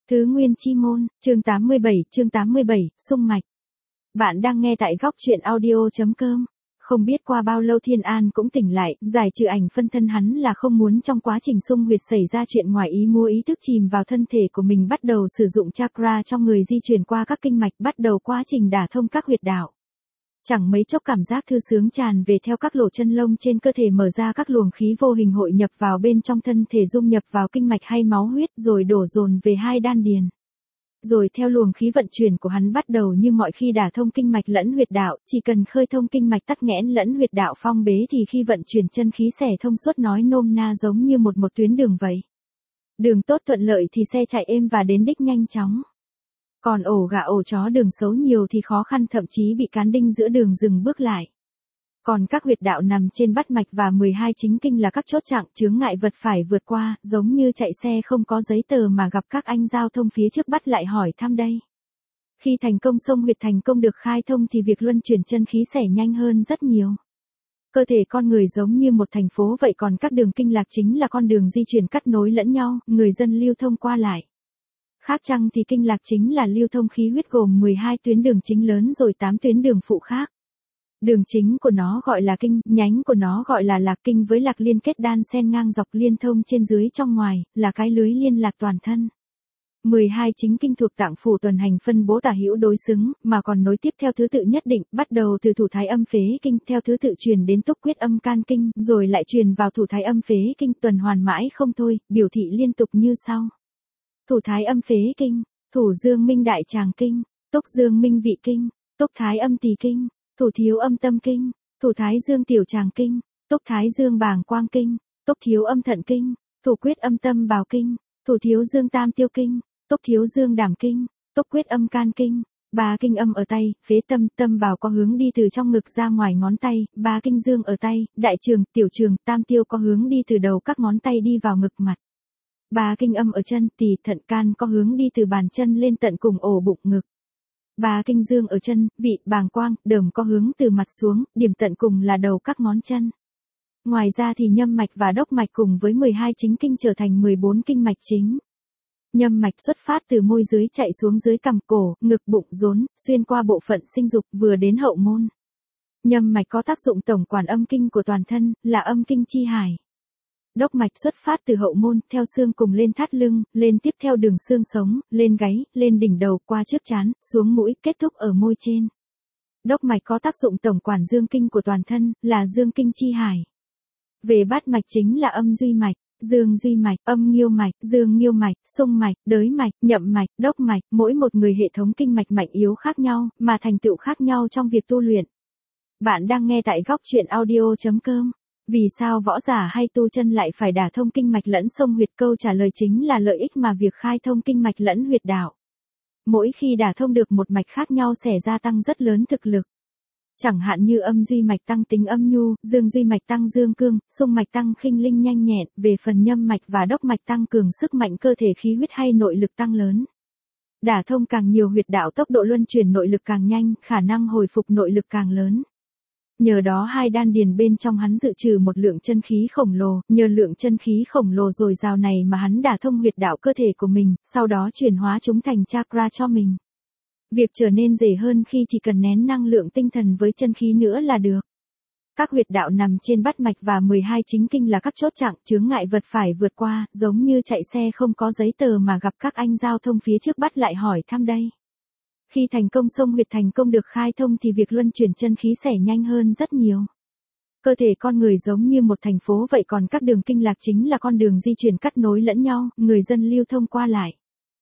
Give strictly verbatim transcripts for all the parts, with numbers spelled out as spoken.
Tứ Nguyên Chi Môn, chương tám mươi bảy, chương tám mươi bảy, xung mạch. Bạn đang nghe tại góc truyện audio.com. Không biết qua bao lâu Thiên An cũng tỉnh lại, giải trừ ảnh phân thân hắn là không muốn trong quá trình xung huyệt xảy ra chuyện ngoài ý muốn ý thức chìm vào thân thể của mình, bắt đầu sử dụng chakra trong người di chuyển qua các kinh mạch, bắt đầu quá trình đả thông các huyệt đạo. Chẳng mấy chốc cảm giác thư sướng tràn về theo các lỗ chân lông trên cơ thể, mở ra các luồng khí vô hình hội nhập vào bên trong thân thể, dung nhập vào kinh mạch hay máu huyết rồi đổ dồn về hai đan điền. Rồi theo luồng khí vận chuyển của hắn bắt đầu như mọi khi đả thông kinh mạch lẫn huyệt đạo, chỉ cần khơi thông kinh mạch tắc nghẽn lẫn huyệt đạo phong bế thì khi vận chuyển chân khí xẻ thông suốt, nói nôm na giống như một một tuyến đường vậy. Đường tốt thuận lợi thì xe chạy êm và đến đích nhanh chóng. Còn ổ gà ổ chó đường xấu nhiều thì khó khăn, thậm chí bị cán đinh giữa đường dừng bước lại. Còn các huyệt đạo nằm trên bát mạch và mười hai chính kinh là các chốt chặng chướng ngại vật phải vượt qua, giống như chạy xe không có giấy tờ mà gặp các anh giao thông phía trước bắt lại hỏi thăm đây. Khi thành công xông huyệt thành công được khai thông thì việc luân chuyển chân khí xẻ nhanh hơn rất nhiều. Cơ thể con người giống như một thành phố vậy, còn các đường kinh lạc chính là con đường di chuyển cắt nối lẫn nhau, người dân lưu thông qua lại. Khác chăng thì kinh lạc chính là lưu thông khí huyết gồm mười hai tuyến đường chính lớn rồi tám tuyến đường phụ khác. Đường chính của nó gọi là kinh, nhánh của nó gọi là lạc, kinh với lạc liên kết đan xen ngang dọc liên thông trên dưới trong ngoài, là cái lưới liên lạc toàn thân. mười hai chính kinh thuộc tạng phủ tuần hành phân bố tả hữu đối xứng, mà còn nối tiếp theo thứ tự nhất định, bắt đầu từ thủ thái âm phế kinh, theo thứ tự truyền đến túc quyết âm can kinh, rồi lại truyền vào thủ thái âm phế kinh, tuần hoàn mãi không thôi, biểu thị liên tục như sau. Thủ thái âm phế kinh, thủ dương minh đại tràng kinh, túc dương minh vị kinh, túc thái âm tỳ kinh, thủ thiếu âm tâm kinh, thủ thái dương tiểu tràng kinh, túc thái dương bàng quang kinh, túc thiếu âm thận kinh, thủ quyết âm tâm bào kinh, thủ thiếu dương tam tiêu kinh, túc thiếu dương đảm kinh, túc quyết âm can kinh. Ba kinh âm ở tay, phế tâm, tâm bào có hướng đi từ trong ngực ra ngoài ngón tay, ba kinh dương ở tay, đại trường, tiểu trường, tam tiêu có hướng đi từ đầu các ngón tay đi vào ngực mặt. Ba kinh âm ở chân, tỳ, thận, can có hướng đi từ bàn chân lên tận cùng ổ bụng ngực. Ba kinh dương ở chân, vị, bàng quang, đờm có hướng từ mặt xuống, điểm tận cùng là đầu các ngón chân. Ngoài ra thì nhâm mạch và đốc mạch cùng với mười hai chính kinh trở thành mười bốn kinh mạch chính. Nhâm mạch xuất phát từ môi dưới chạy xuống dưới cằm cổ, ngực, bụng, rốn, xuyên qua bộ phận sinh dục vừa đến hậu môn. Nhâm mạch có tác dụng tổng quản âm kinh của toàn thân, là âm kinh chi hải. Đốc mạch xuất phát từ hậu môn, theo xương cùng lên thắt lưng, lên tiếp theo đường xương sống, lên gáy, lên đỉnh đầu, qua trước trán, xuống mũi, kết thúc ở môi trên. Đốc mạch có tác dụng tổng quản dương kinh của toàn thân, là dương kinh chi hải. Về bát mạch chính là âm duy mạch, dương duy mạch, âm nghiêu mạch, dương nghiêu mạch, xung mạch, đới mạch, nhậm mạch, đốc mạch, mỗi một người hệ thống kinh mạch mạnh yếu khác nhau, mà thành tựu khác nhau trong việc tu luyện. Bạn đang nghe tại góc truyện audio.com. Vì sao võ giả hay tu chân lại phải đả thông kinh mạch lẫn xông huyệt? Câu trả lời chính là lợi ích mà việc khai thông kinh mạch lẫn huyệt đạo. Mỗi khi đả thông được một mạch khác nhau sẽ gia tăng rất lớn thực lực. Chẳng hạn như âm duy mạch tăng tính âm nhu, dương duy mạch tăng dương cương, xung mạch tăng khinh linh nhanh nhẹn, về phần nhâm mạch và đốc mạch tăng cường sức mạnh cơ thể, khí huyết hay nội lực tăng lớn. Đả thông càng nhiều huyệt đạo, tốc độ luân chuyển nội lực càng nhanh, khả năng hồi phục nội lực càng lớn. Nhờ đó hai đan điền bên trong hắn dự trừ một lượng chân khí khổng lồ, nhờ lượng chân khí khổng lồ dồi dào này mà hắn đả thông huyệt đạo cơ thể của mình, sau đó chuyển hóa chúng thành chakra cho mình. Việc trở nên dễ hơn khi chỉ cần nén năng lượng tinh thần với chân khí nữa là được. Các huyệt đạo nằm trên bát mạch và mười hai chính kinh là các chốt chặng chướng ngại vật phải vượt qua, giống như chạy xe không có giấy tờ mà gặp các anh giao thông phía trước bắt lại hỏi thăm đây. Khi thành công xông huyệt thành công được khai thông thì việc luân chuyển chân khí xẻ nhanh hơn rất nhiều. Cơ thể con người giống như một thành phố vậy, còn các đường kinh lạc chính là con đường di chuyển cắt nối lẫn nhau, người dân lưu thông qua lại.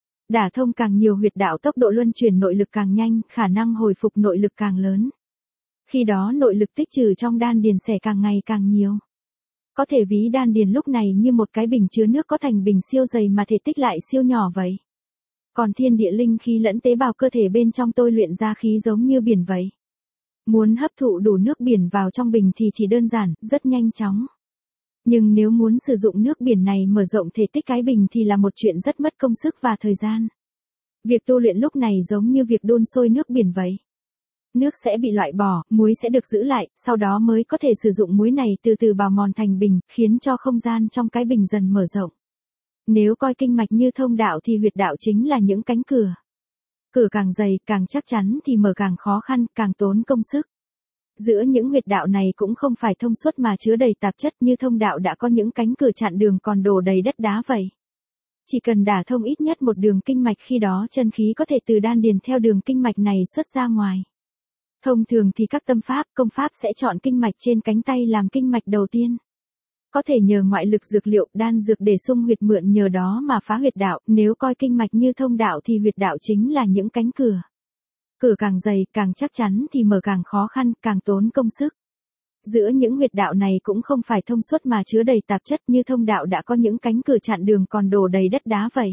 Đả thông càng nhiều huyệt đạo, tốc độ luân chuyển nội lực càng nhanh, khả năng hồi phục nội lực càng lớn. Khi đó nội lực tích trữ trong đan điền sẽ càng ngày càng nhiều. Có thể ví đan điền lúc này như một cái bình chứa nước có thành bình siêu dày mà thể tích lại siêu nhỏ vậy. Còn thiên địa linh khí lẫn tế bào cơ thể bên trong tôi luyện ra khí giống như biển vậy. Muốn hấp thụ đủ nước biển vào trong bình thì chỉ đơn giản, rất nhanh chóng. Nhưng nếu muốn sử dụng nước biển này mở rộng thể tích cái bình thì là một chuyện rất mất công sức và thời gian. Việc tu luyện lúc này giống như việc đun sôi nước biển vậy. Nước sẽ bị loại bỏ, muối sẽ được giữ lại, sau đó mới có thể sử dụng muối này từ từ bào mòn thành bình, khiến cho không gian trong cái bình dần mở rộng. Nếu coi kinh mạch như thông đạo thì huyệt đạo chính là những cánh cửa. Cửa càng dày, càng chắc chắn thì mở càng khó khăn, càng tốn công sức. Giữa những huyệt đạo này cũng không phải thông suốt mà chứa đầy tạp chất, như thông đạo đã có những cánh cửa chặn đường còn đổ đầy đất đá vậy. Chỉ cần đả thông ít nhất một đường kinh mạch, khi đó chân khí có thể từ đan điền theo đường kinh mạch này xuất ra ngoài. Thông thường thì các tâm pháp, công pháp sẽ chọn kinh mạch trên cánh tay làm kinh mạch đầu tiên. Có thể nhờ ngoại lực dược liệu, đan dược để xung huyệt, mượn nhờ đó mà phá huyệt đạo. Nếu coi kinh mạch như thông đạo thì huyệt đạo chính là những cánh cửa. Cửa càng dày, càng chắc chắn thì mở càng khó khăn, càng tốn công sức. Giữa những huyệt đạo này cũng không phải thông suốt mà chứa đầy tạp chất, như thông đạo đã có những cánh cửa chặn đường còn đổ đầy đất đá vậy.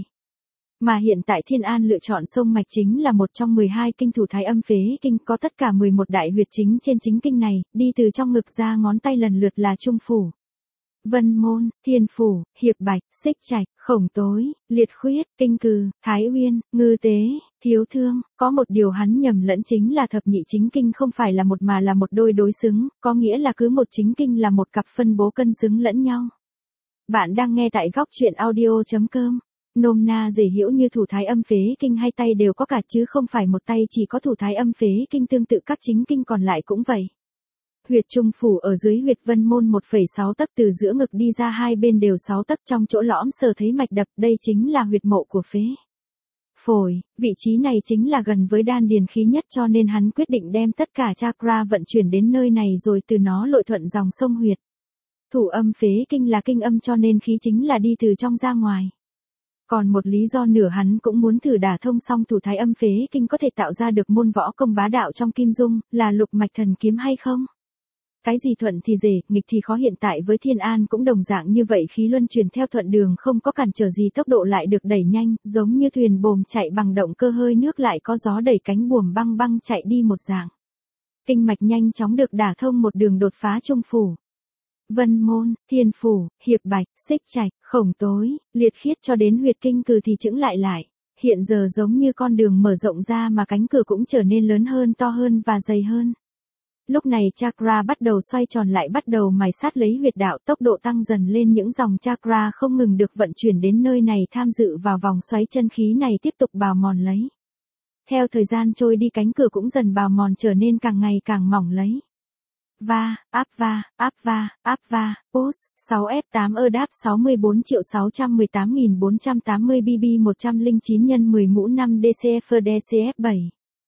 Mà hiện tại Thiên An lựa chọn sông mạch chính là một trong mười hai kinh thủ thái âm phế kinh, có tất cả mười một đại huyệt chính trên chính kinh này, đi từ trong ngực ra ngón tay lần lượt là trung phủ, vân môn, thiên phủ, hiệp bạch, xích trạch, khổng tối, liệt khuyết, kinh cừ, thái uyên, ngư tế, thiếu thương. Có một điều hắn nhầm lẫn chính là thập nhị chính kinh không phải là một mà là một đôi đối xứng, có nghĩa là cứ một chính kinh là một cặp phân bố cân xứng lẫn nhau. Bạn đang nghe tại góc truyện audio chấm com. Nôm na dễ hiểu như thủ thái âm phế kinh hai tay đều có cả chứ không phải một tay chỉ có thủ thái âm phế kinh, tương tự các chính kinh còn lại cũng vậy. Huyệt trung phủ ở dưới huyệt vân môn một phẩy sáu tấc, từ giữa ngực đi ra hai bên đều sáu tấc, trong chỗ lõm sờ thấy mạch đập, đây chính là huyệt mộ của phế phổi. Vị trí này chính là gần với đan điền khí nhất, cho nên hắn quyết định đem tất cả chakra vận chuyển đến nơi này rồi từ nó lội thuận dòng sông huyệt. Thủ âm phế kinh là kinh âm cho nên khí chính là đi từ trong ra ngoài. Còn một lý do nữa, hắn cũng muốn thử đả thông xong thủ thái âm phế kinh có thể tạo ra được môn võ công bá đạo trong kim dung, là lục mạch thần kiếm hay không? Cái gì thuận thì dễ, nghịch thì khó. Hiện tại với Thiên An cũng đồng dạng như vậy, khí luân chuyển theo thuận đường không có cản trở gì, tốc độ lại được đẩy nhanh, giống như thuyền bồm chạy bằng động cơ hơi nước lại có gió đẩy cánh buồm băng băng chạy đi một dạng. Kinh mạch nhanh chóng được đả thông một đường, đột phá trung phủ, vân môn, thiên phủ, hiệp bạch, xích trạch, khổng tối, liệt khiết cho đến huyệt kinh cừ thì chững lại lại. Hiện giờ giống như con đường mở rộng ra mà cánh cửa cũng trở nên lớn hơn, to hơn và dày hơn. Lúc này chakra bắt đầu xoay tròn lại, bắt đầu mài sát lấy huyệt đạo, tốc độ tăng dần lên, những dòng chakra không ngừng được vận chuyển đến nơi này, tham dự vào vòng xoáy chân khí này, tiếp tục bào mòn lấy. Theo thời gian trôi đi, cánh cửa cũng dần bào mòn, trở nên càng ngày càng mỏng lấy. Va, áp va, áp va, áp va, post, sáu F tám ơ đáp sáu mươi bốn triệu sáu trăm mười tám nghìn bốn trăm tám mươi B B một trăm lẻ chín nhân mười mũ năm D C F D C F bảy.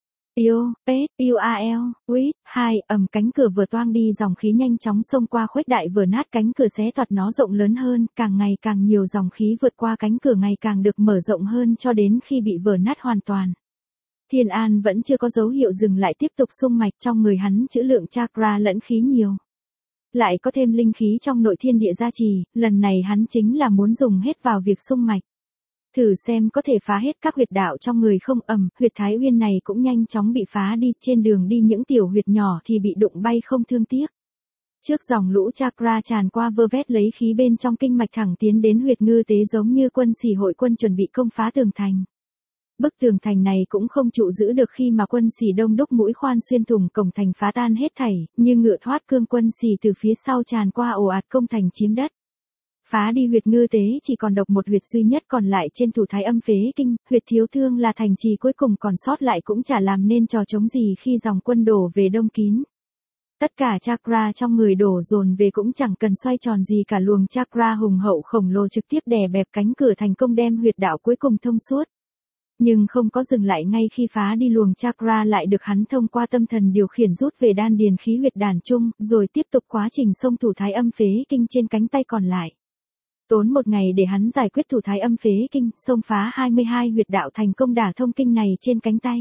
Io, Pet, U A L, Wit, hai, ầm, cánh cửa vừa toang đi, dòng khí nhanh chóng xông qua, khuếch đại vừa nát cánh cửa, xé toạc nó rộng lớn hơn, càng ngày càng nhiều dòng khí vượt qua cánh cửa, ngày càng được mở rộng hơn cho đến khi bị vỡ nát hoàn toàn. Thiên An vẫn chưa có dấu hiệu dừng lại, tiếp tục xung mạch, trong người hắn trữ lượng chakra lẫn khí nhiều. Lại có thêm linh khí trong nội thiên địa gia trì, lần này hắn chính là muốn dùng hết vào việc xung mạch. Thử xem có thể phá hết các huyệt đạo trong người không. Ầm, huyệt thái uyên này cũng nhanh chóng bị phá đi, trên đường đi những tiểu huyệt nhỏ thì bị đụng bay không thương tiếc. Trước dòng lũ chakra tràn qua vơ vét lấy khí bên trong kinh mạch, thẳng tiến đến huyệt ngư tế, giống như quân sĩ hội quân chuẩn bị công phá tường thành. Bức tường thành này cũng không trụ giữ được khi mà quân sĩ đông đúc, mũi khoan xuyên thủng cổng thành, phá tan hết thảy, như ngựa thoát cương, quân sĩ từ phía sau tràn qua ồ ạt công thành chiếm đất. Phá đi huyệt ngư tế, chỉ còn độc một huyệt duy nhất còn lại trên thủ thái âm phế kinh, huyệt thiếu thương là thành trì cuối cùng còn sót lại, cũng chả làm nên trò chống gì khi dòng quân đổ về đông kín. Tất cả chakra trong người đổ dồn về, cũng chẳng cần xoay tròn gì cả, luồng chakra hùng hậu khổng lồ trực tiếp đè bẹp cánh cửa, thành công đem huyệt đạo cuối cùng thông suốt. Nhưng không có dừng lại ngay khi phá đi luồng chakra, lại được hắn thông qua tâm thần điều khiển rút về đan điền khí huyệt đàn trung, rồi tiếp tục quá trình xông thủ thái âm phế kinh trên cánh tay còn lại. Tốn một ngày để hắn giải quyết thủ thái âm phế kinh, xông phá hai mươi hai huyệt đạo, thành công đả thông kinh này trên cánh tay.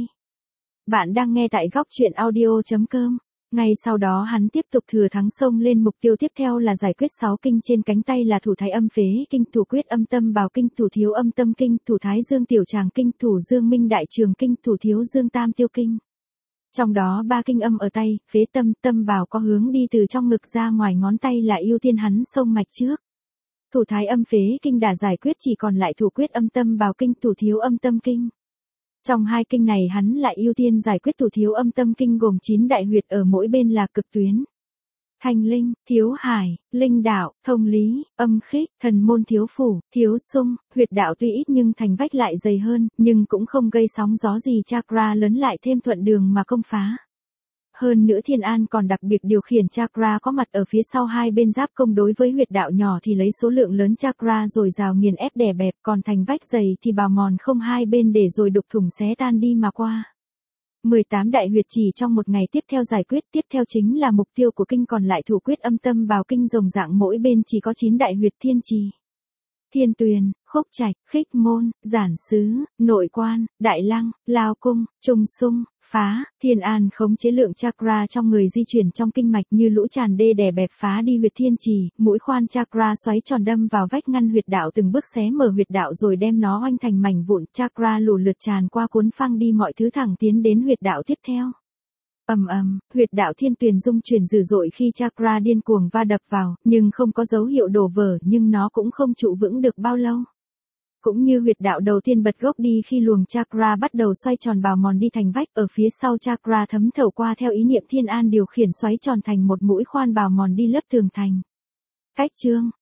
Bạn đang nghe tại góc truyện audio chấm com. Ngay sau đó hắn tiếp tục thừa thắng xông lên, mục tiêu tiếp theo là giải quyết sáu kinh trên cánh tay là thủ thái âm phế kinh, thủ quyết âm tâm bào kinh, thủ thiếu âm tâm kinh, thủ thái dương tiểu tràng kinh, thủ dương minh đại trường kinh, thủ thiếu dương tam tiêu kinh. Trong đó ba kinh âm ở tay, phế tâm, tâm bào có hướng đi từ trong ngực ra ngoài ngón tay là ưu tiên hắn xông mạch trước. Thủ thái âm phế kinh đã giải quyết, chỉ còn lại thủ quyết âm tâm bào kinh, thủ thiếu âm tâm kinh. Trong hai kinh này hắn lại ưu tiên giải quyết thủ thiếu âm tâm kinh, gồm chín đại huyệt, ở mỗi bên là cực tuyến. thanh linh, thiếu hải, linh đạo, thông lý, âm khích, thần môn thiếu phủ, thiếu sung, huyệt đạo tuy ít nhưng thành vách lại dày hơn, nhưng cũng không gây sóng gió gì, chakra lớn lại thêm thuận đường mà công phá. Hơn nữa Thiên An còn đặc biệt điều khiển chakra có mặt ở phía sau hai bên giáp công, đối với huyệt đạo nhỏ thì lấy số lượng lớn chakra rồi rào nghiền ép đè bẹp, còn thành vách dày thì bào mòn không hai bên để rồi đục thủng xé tan đi mà qua. mười tám đại huyệt chỉ trong một ngày tiếp theo giải quyết, tiếp theo chính là mục tiêu của kinh, còn lại thủ quyết âm tâm vào kinh rồng dạng, mỗi bên chỉ có chín đại huyệt: thiên trì, thiên tuyền, khúc trạch, khích môn, giản xứ, nội quan, đại lăng, lao cung, trung sung, phá. Thiên An khống chế lượng chakra trong người di chuyển trong kinh mạch như lũ tràn đê đè bẹp phá đi huyệt thiên trì, mũi khoan chakra xoáy tròn đâm vào vách ngăn huyệt đạo, từng bước xé mở huyệt đạo rồi đem nó oanh thành mảnh vụn, chakra lù lượt tràn qua cuốn phăng đi mọi thứ thẳng tiến đến huyệt đạo tiếp theo. Ầm ầm, huyệt đạo thiên tuyền rung chuyển dữ dội khi chakra điên cuồng va đập vào, nhưng không có dấu hiệu đổ vỡ, nhưng nó cũng không trụ vững được bao lâu. Cũng như huyệt đạo đầu tiên bật gốc đi khi luồng chakra bắt đầu xoay tròn bào mòn đi thành vách, ở phía sau chakra thấm thầu qua theo ý niệm Thiên An điều khiển xoáy tròn thành một mũi khoan bào mòn đi lớp tường thành. Cách chương